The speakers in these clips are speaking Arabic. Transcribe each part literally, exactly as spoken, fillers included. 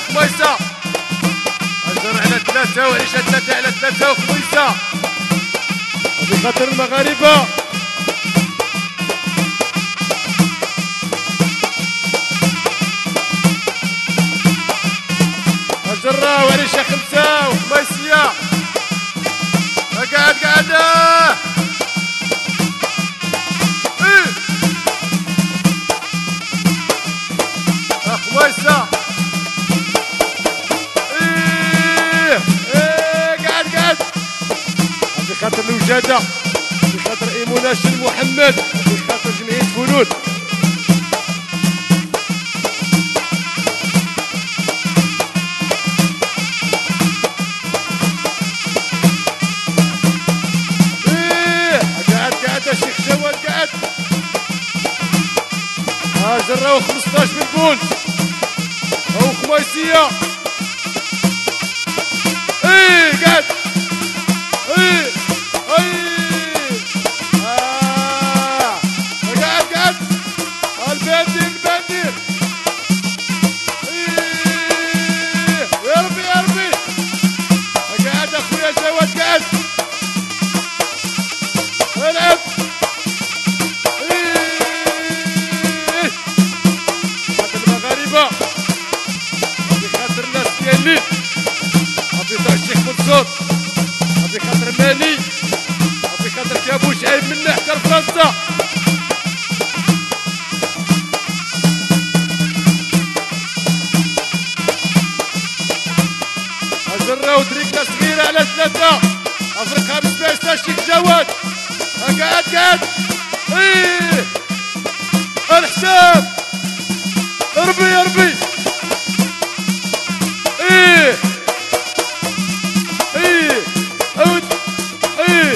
وخميسة. أجر على ثلاثة وعيشة ثلاثة على ثلاثة وخميسة بخاطر المغاربة. أجرة وعيشة خمسة وخميسية. قاعد قاعدة إيه خميسة إيه إيه قاعد قاعد بخاطر الوجادة بخاطر إيموناش محمد بخاطر جمعية فنون. الشيخ جواد قاعد ها جراو خمسطاش من بونت او خميسية ايه قاعد ايه ايه اه قاعد قاعد الباندير الباندير ايه يا ربي يا ربي قاعد اخويا جواد قاعد العب بخاطر الناس ديالي بخاطر الشيخ منصور بخاطر مالي بخاطر كابوش عيب منا حتى لفرنسا. أجراو تريكة صغيرة على ثلاثة أفريقيا بسباسة الشيخ جواد قاعد قاعد ايه الحساب ربي يا ربي ايه ايه عود ايه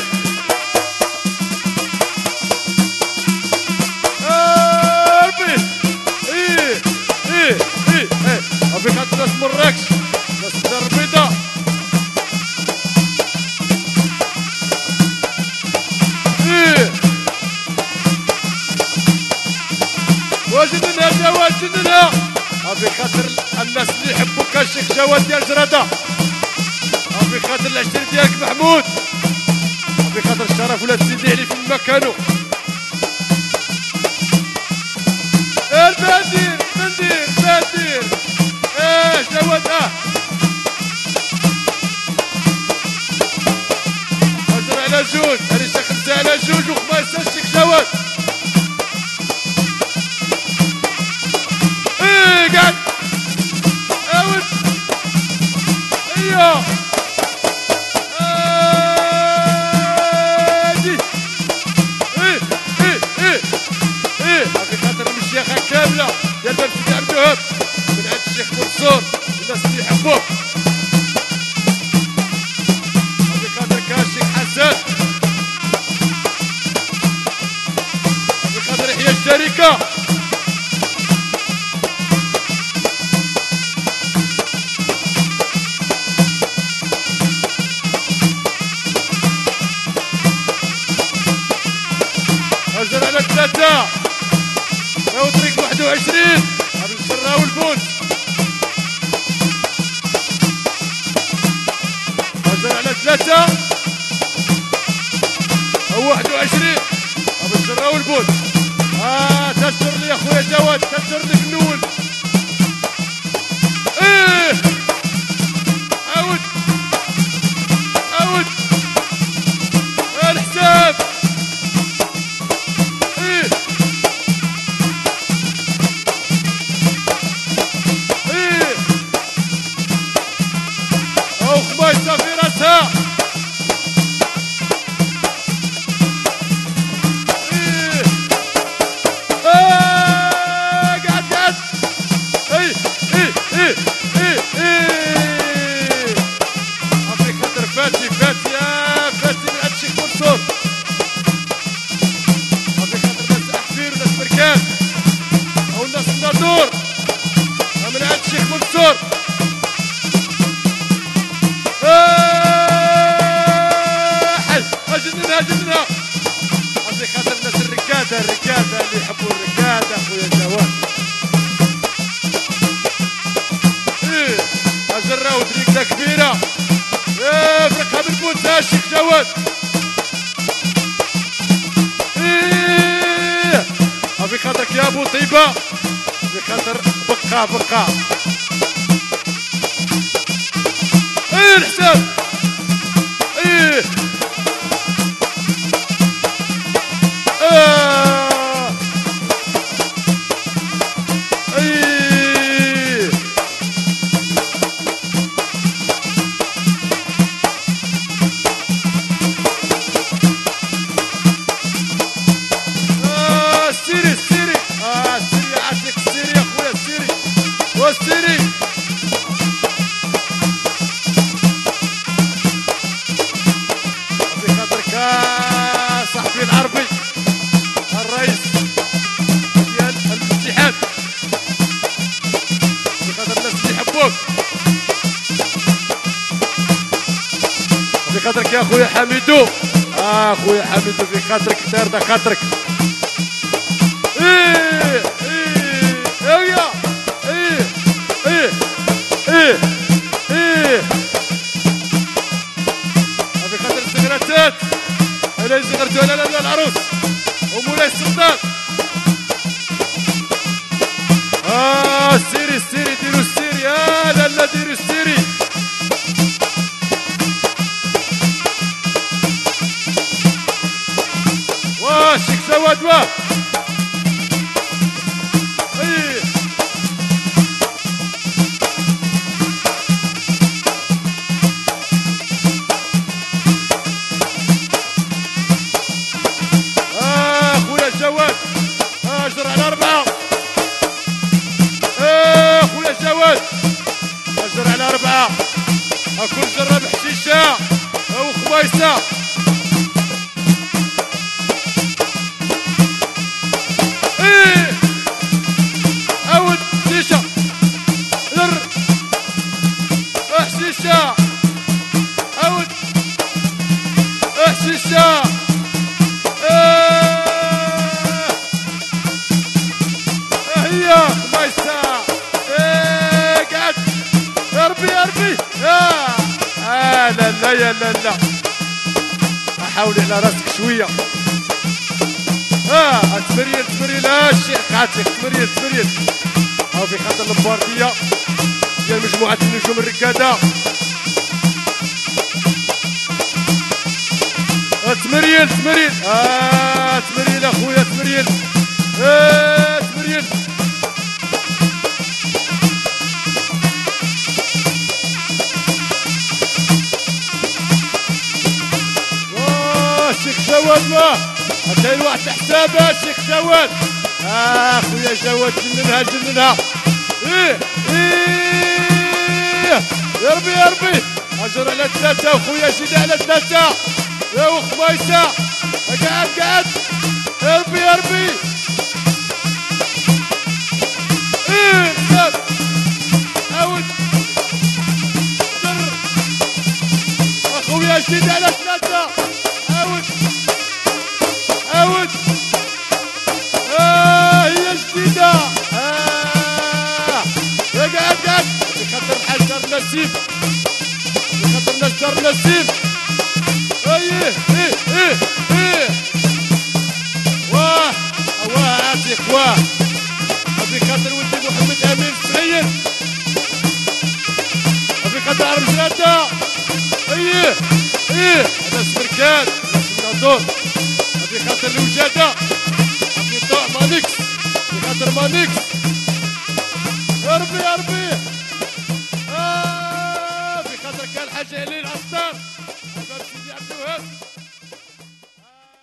آه ربي ايه ايه ايه ايه ابي خاطر ناس مراكش ناس الدار البيضاء ايه وجدنا جواد جدنا ابي خاطر الناس اللي يحبوك الشيخ جواد ديال جرادة ابي خاطر العشرين ديالك محمود ابي خاطر الشرف ولاد سيدي علي في مكانو. البندير بندير بندير ايه جواد اه اجر على جوج عريشة خمسة على جوج وخميسة الشيخ جواد ايه قاعد اود ايوه ادي ايه ايه ايه ايه هذه خاطر المشيخة كاملة ديال باب سيدي عبد الوهاب من عند الشيخ منصور الناس اللي يحبوه هذه خاطر كان الشيخ حسن هذه خاطر يحيى الشركة أجر على ثلاثة راهو طريق واحد وعشرين قبل الشراو البوت. أجر على ثلاثة أو واحد وعشرين قبل الشراو البوت. آه تجر لي يا خويا جواد تجر لي في الأول إيه عاود عاود الحساب خميسة في راسها ايه آه قاعد قاعد ايه ايه ايه ايه ايه بوطيبه بخاطر بقى بقى ايه الحساب ايه آه. ايه آه السيري السيري اه السيري يعطيك السيري يا خويا السيري والسيري صاحبي العربي الرئيس ديال الاتحاد بخاطر الناس اللي يحبوك بخاطرك يا خويا حميدو اه خويا حميدو بخاطرك داير دا خاطرك ايه ايه ايه ايه ايه ايه ايه بخاطر السكرتات انا زغرتو على لا العروس ومولاي السلطان اه السيري السيري ديروا السيري اه لا لا ديروا السيري واه شيك سواد واه ايه جواد اجر على أربعة ايه خويا جواد اجر على أربعة اكون جرب حشيشة وخميسة ايه عاود حشيشة در حشيشة عاود حشيشة آه لا لا يا لا لا احاول على راسك شويه اه تمريل تمريل الشيخ خاطرك تمريل تمريل هاو في خاطر البارديه ديال مجموعه النجوم الركاده تمريل تمريل اه تمريل اخويا تمريل اه تمريل شيخ جواد واه كاين واحد حسابه شيخ جواد اه خويا جواد جننها جننها ايه ايه يا ربي يا ربي اجر على ثلاثه وخويا زيد على ثلاثه يا وخميسه قعد قعد يا ربي يا ربي ايه حساب عاود در اخويا زيد على ثلاثه عاود عاود آه هي جديدة آه يا قاعد قاعد بخاطر الحاج دار نسيم بخاطر الناس دار نسيم ايه ايه ايه ايه واه واه عاتق واه بخاطر ولدي محمد امين السعيد بخاطر عرب جرادة ايه ايه هذا سبركان دور بخاطر الوجاده بخاطر مانيكس بخاطر مانيكس يا ربي يا ربي